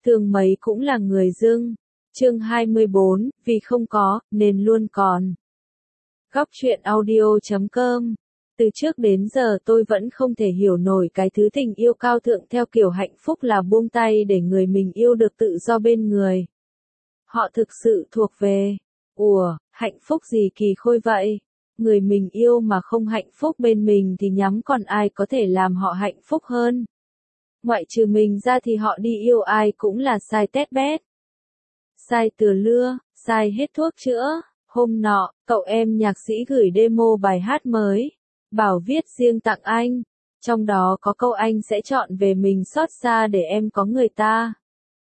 Thương mấy cũng là người dưng. Chương 24, vì không có, nên luôn còn. Góc truyện audio.com. Từ trước đến giờ tôi vẫn không thể hiểu nổi cái thứ tình yêu cao thượng theo kiểu hạnh phúc là buông tay để người mình yêu được tự do bên người. Họ thực sự thuộc về. Hạnh phúc gì kỳ khôi vậy? Người mình yêu mà không hạnh phúc bên mình thì nhắm còn ai có thể làm họ hạnh phúc hơn. Ngoại trừ mình ra thì họ đi yêu ai cũng là sai tét bét. Sai từa lưa, sai hết thuốc chữa. Hôm nọ, cậu em nhạc sĩ gửi demo bài hát mới, bảo viết riêng tặng anh. Trong đó có câu anh sẽ chọn về mình xót xa để em có người ta.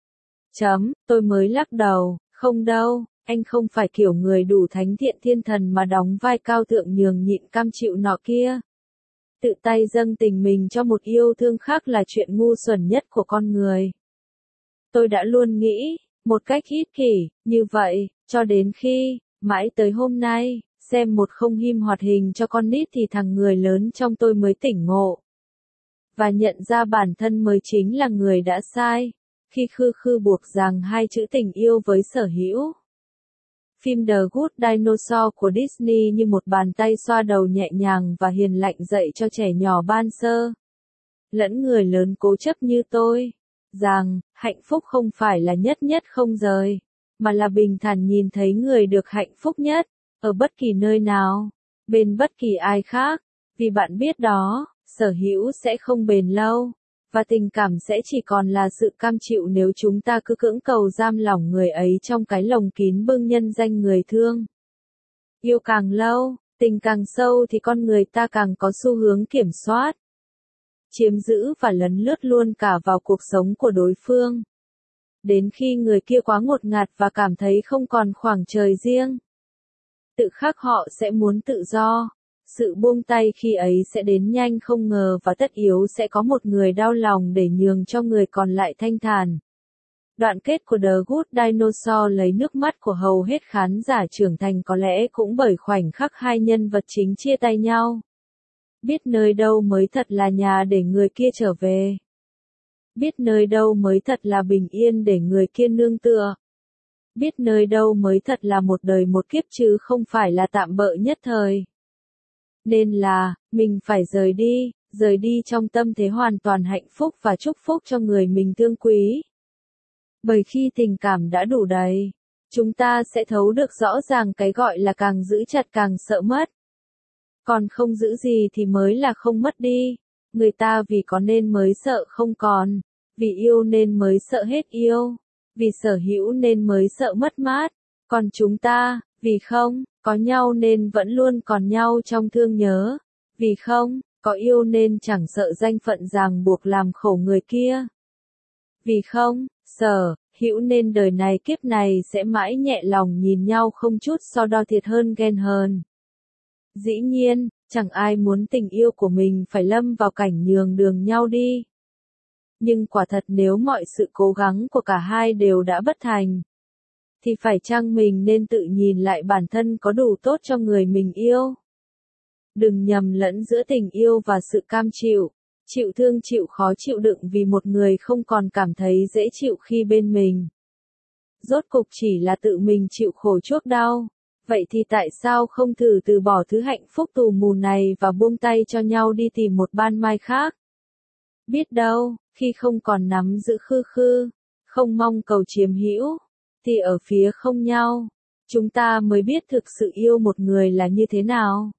Tôi mới lắc đầu, không đâu, anh không phải kiểu người đủ thánh thiện thiên thần mà đóng vai cao thượng nhường nhịn cam chịu nọ kia. Tự tay dâng tình mình cho một yêu thương khác là chuyện ngu xuẩn nhất của con người. Tôi đã luôn nghĩ, một cách ích kỷ, như vậy, cho đến khi, mãi tới hôm nay, xem một không him hoạt hình cho con nít thì thằng người lớn trong tôi mới tỉnh ngộ. Và nhận ra bản thân mới chính là người đã sai, khi khư buộc rằng hai chữ tình yêu với sở hữu. Phim The Good Dinosaur của Disney như một bàn tay xoa đầu nhẹ nhàng và hiền lạnh dạy cho trẻ nhỏ ban sơ. Lẫn người lớn cố chấp như tôi, rằng, hạnh phúc không phải là nhất nhất không rời, mà là bình thản nhìn thấy người được hạnh phúc nhất, ở bất kỳ nơi nào, bên bất kỳ ai khác, vì bạn biết đó, sở hữu sẽ không bền lâu, và tình cảm sẽ chỉ còn là sự cam chịu nếu chúng ta cứ cưỡng cầu giam lỏng người ấy trong cái lồng kín bưng nhân danh người thương. Yêu càng lâu, tình càng sâu thì con người ta càng có xu hướng kiểm soát, chiếm giữ và lấn lướt luôn cả vào cuộc sống của đối phương. Đến khi người kia quá ngột ngạt và cảm thấy không còn khoảng trời riêng, tự khắc họ sẽ muốn tự do. Sự buông tay khi ấy sẽ đến nhanh không ngờ và tất yếu sẽ có một người đau lòng để nhường cho người còn lại thanh thản. Đoạn kết của The Good Dinosaur lấy nước mắt của hầu hết khán giả trưởng thành có lẽ cũng bởi khoảnh khắc hai nhân vật chính chia tay nhau. Biết nơi đâu mới thật là nhà để người kia trở về. Biết nơi đâu mới thật là bình yên để người kia nương tựa. Biết nơi đâu mới thật là một đời một kiếp chứ không phải là tạm bợ nhất thời. Nên là, mình phải rời đi trong tâm thế hoàn toàn hạnh phúc và chúc phúc cho người mình thương quý. Bởi khi tình cảm đã đủ đầy, chúng ta sẽ thấu được rõ ràng cái gọi là càng giữ chặt càng sợ mất. Còn không giữ gì thì mới là không mất đi. Người ta vì có nên mới sợ không còn, vì yêu nên mới sợ hết yêu, vì sở hữu nên mới sợ mất mát. Còn chúng ta, vì không có nhau nên vẫn luôn còn nhau trong thương nhớ, vì không có yêu nên chẳng sợ danh phận ràng buộc làm khổ người kia. Vì không sở hữu nên đời này kiếp này sẽ mãi nhẹ lòng nhìn nhau không chút so đo thiệt hơn ghen hờn. Dĩ nhiên, chẳng ai muốn tình yêu của mình phải lâm vào cảnh nhường đường nhau đi. Nhưng quả thật nếu mọi sự cố gắng của cả hai đều đã bất thành, thì phải chăng mình nên tự nhìn lại bản thân có đủ tốt cho người mình yêu? Đừng nhầm lẫn giữa tình yêu và sự cam chịu, chịu thương chịu khó chịu đựng vì một người không còn cảm thấy dễ chịu khi bên mình. Rốt cục chỉ là tự mình chịu khổ chuốc đau. Vậy thì tại sao không thử từ bỏ thứ hạnh phúc tù mù này và buông tay cho nhau đi tìm một ban mai khác? Biết đâu, khi không còn nắm giữ không mong cầu chiếm hữu, thì ở phía không nhau, chúng ta mới biết thực sự yêu một người là như thế nào.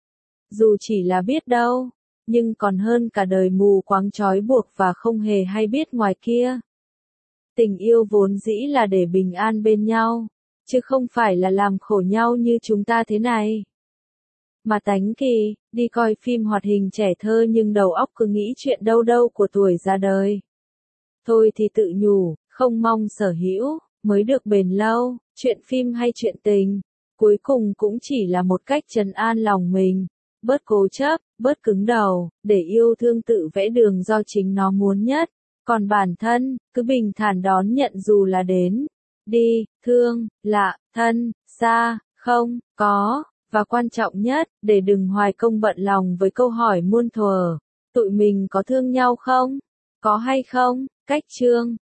Dù chỉ là biết đâu, nhưng còn hơn cả đời mù quáng trói buộc và không hề hay biết ngoài kia. Tình yêu vốn dĩ là để bình an bên nhau, chứ không phải là làm khổ nhau như chúng ta thế này. Mà tánh kỳ, đi coi phim hoạt hình trẻ thơ nhưng đầu óc cứ nghĩ chuyện đâu của tuổi ra đời. Thôi thì tự nhủ, không mong sở hữu mới được bền lâu, chuyện phim hay chuyện tình, cuối cùng cũng chỉ là một cách trấn an lòng mình, bớt cố chấp, bớt cứng đầu, để yêu thương tự vẽ đường do chính nó muốn nhất, còn bản thân, cứ bình thản đón nhận dù là đến, đi, thương, lạ, thân, xa, không, có, và quan trọng nhất, để đừng hoài công bận lòng với câu hỏi muôn thuở, tụi mình có thương nhau không? Có hay không? Cách chương